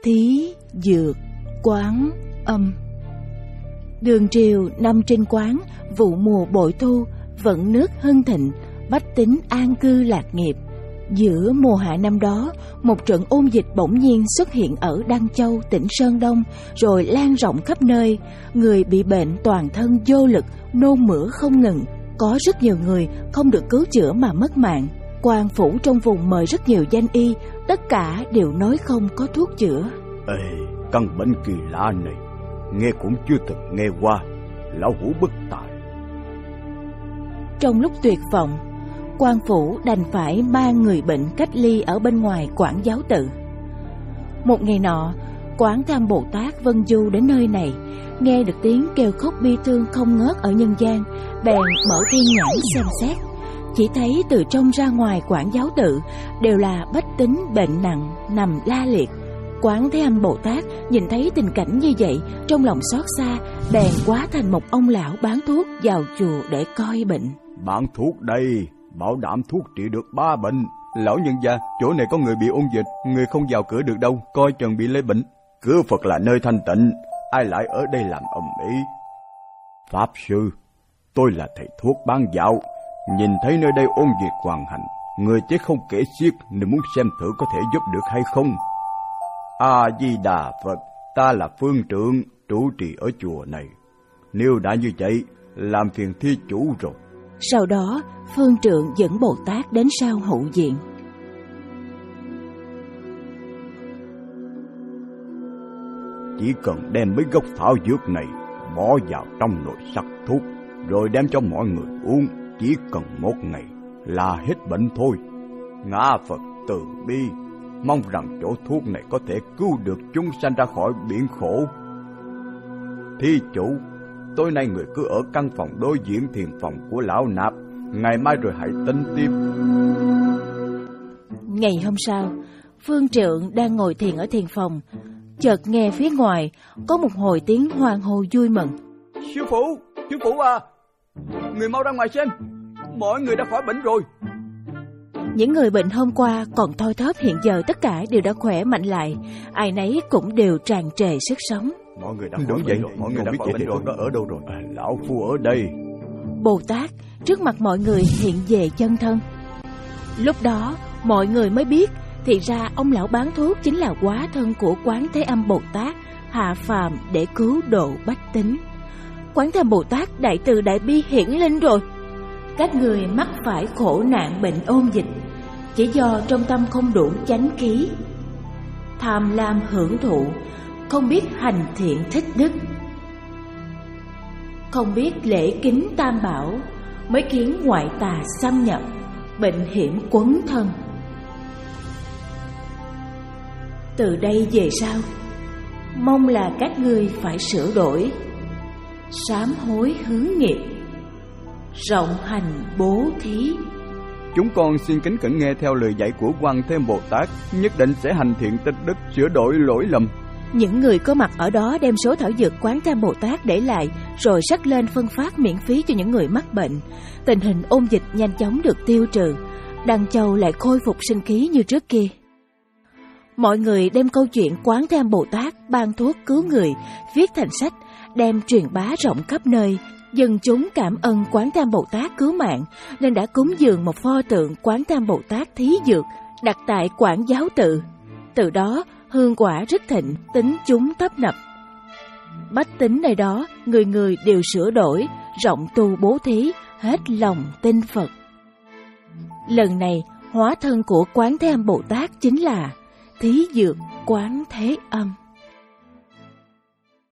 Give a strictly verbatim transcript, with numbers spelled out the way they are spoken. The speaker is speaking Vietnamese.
Thí Dược Quán Âm. Đường triều năm Trinh Quán, vụ mùa bội thu, vận nước hưng thịnh, bách tính an cư lạc nghiệp. Giữa mùa hạ năm đó, một trận ôn dịch bỗng nhiên xuất hiện ở Đăng Châu, tỉnh Sơn Đông, rồi lan rộng khắp nơi. Người bị bệnh toàn thân vô lực, nôn mửa không ngừng. Có rất nhiều người không được cứu chữa mà mất mạng. Quan phủ trong vùng mời rất nhiều danh y, tất cả đều nói không có thuốc chữa. Ê, căn bệnh kỳ lạ này, nghe cũng chưa từng nghe qua, lão hủ bất tài. Trong lúc tuyệt vọng, quan phủ đành phải mang người bệnh cách ly ở bên ngoài Quảng Giáo Tự. Một ngày nọ, Quán Tham Bồ Tát vân du đến nơi này, nghe được tiếng kêu khóc bi thương không ngớt ở nhân gian, bèn mở thiên nhãn xem xét. Chỉ thấy từ trong ra ngoài Quảng Giáo Tự đều là bách tính bệnh nặng nằm la liệt. Quán Thế Âm Bồ Tát nhìn thấy tình cảnh như vậy, trong lòng xót xa, bèn hóa thành một ông lão bán thuốc vào chùa để coi bệnh. Bán thuốc đây, bảo đảm thuốc trị được ba bệnh. Lão nhân gia, chỗ này có người bị ôn dịch, người không vào cửa được đâu, coi chừng bị lấy bệnh. Cửa Phật là nơi thanh tịnh, ai lại ở đây làm ầm ĩ? Pháp sư, tôi là thầy thuốc bán dạo, nhìn thấy nơi đây ôn dịch hoàn hành, người chết không kể xiết, nên muốn xem thử có thể giúp được hay không. A Di Đà Phật, ta là phương trượng, trụ trì ở chùa này. Nếu đã như vậy, làm phiền thí chủ rồi. Sau đó, phương trượng dẫn Bồ Tát đến sau hậu viện. Chỉ cần đem mấy gốc thảo dược này bỏ vào trong nồi sắc thuốc, rồi đem cho mọi người uống, chỉ cần một ngày là hết bệnh thôi. Ngã Phật từ bi, mong rằng chỗ thuốc này có thể cứu được chúng sanh ra khỏi biển khổ. Thí chủ, tối nay người cứ ở căn phòng đối diện thiền phòng của lão nạp, ngày mai rồi hãy tính tiếp. Ngày hôm sau, phương trượng đang ngồi thiền ở thiền phòng, chợt nghe phía ngoài có một hồi tiếng hoan hô vui mừng. Sư phụ, sư phụ à, người mau ra ngoài xem, mọi người đã khỏi bệnh rồi. Những người bệnh hôm qua còn thoi thóp hiện giờ tất cả đều đã khỏe mạnh lại, ai nấy cũng đều tràn trề sức sống. Mọi người đã khỏi bệnh rồi, mọi người đã khỏi bệnh rồi, đó ở đâu rồi? À, lão phu ở đây. Bồ Tát trước mặt mọi người hiện về chân thân. Lúc đó mọi người mới biết, thì ra ông lão bán thuốc chính là hóa thân của Quán Thế Âm Bồ Tát hạ phàm để cứu độ bách tính. Quán Thế Âm Bồ Tát đại từ đại bi hiển linh rồi. Các người mắc phải khổ nạn bệnh ôn dịch, chỉ do trong tâm không đủ chánh khí, tham lam hưởng thụ, không biết hành thiện thích đức, không biết lễ kính tam bảo, mới khiến ngoại tà xâm nhập, bệnh hiểm quấn thân. Từ đây về sau, mong là các ngươi phải sửa đổi, sám hối hướng nghiệp, rộng hành bố thí. Chúng con xin kính cẩn nghe theo lời dạy của Quan Thế Âm Bồ Tát, nhất định sẽ hành thiện tích đức, sửa đổi lỗi lầm. Những người có mặt ở đó đem số thảo dược Quán Thế Âm Bồ Tát để lại, rồi xách lên phân phát miễn phí cho những người mắc bệnh. Tình hình ôn dịch nhanh chóng được tiêu trừ, Đăng Châu lại khôi phục sinh khí như trước kia. Mọi người đem câu chuyện Quán Thế Âm Bồ Tát ban thuốc cứu người viết thành sách, đem truyền bá rộng khắp nơi. Dân chúng cảm ơn Quán Thế Âm Bồ Tát cứu mạng, nên đã cúng dường một pho tượng Quán Thế Âm Bồ Tát thí dược đặt tại Quảng Giáo Tự. Từ đó hương quả rất thịnh, tín chúng tấp nập. Bách tính nơi đó người người đều sửa đổi, rộng tu bố thí, hết lòng tin Phật. Lần này hóa thân của Quán Thế Âm Bồ Tát chính là Thí Dược Quán Thế Âm.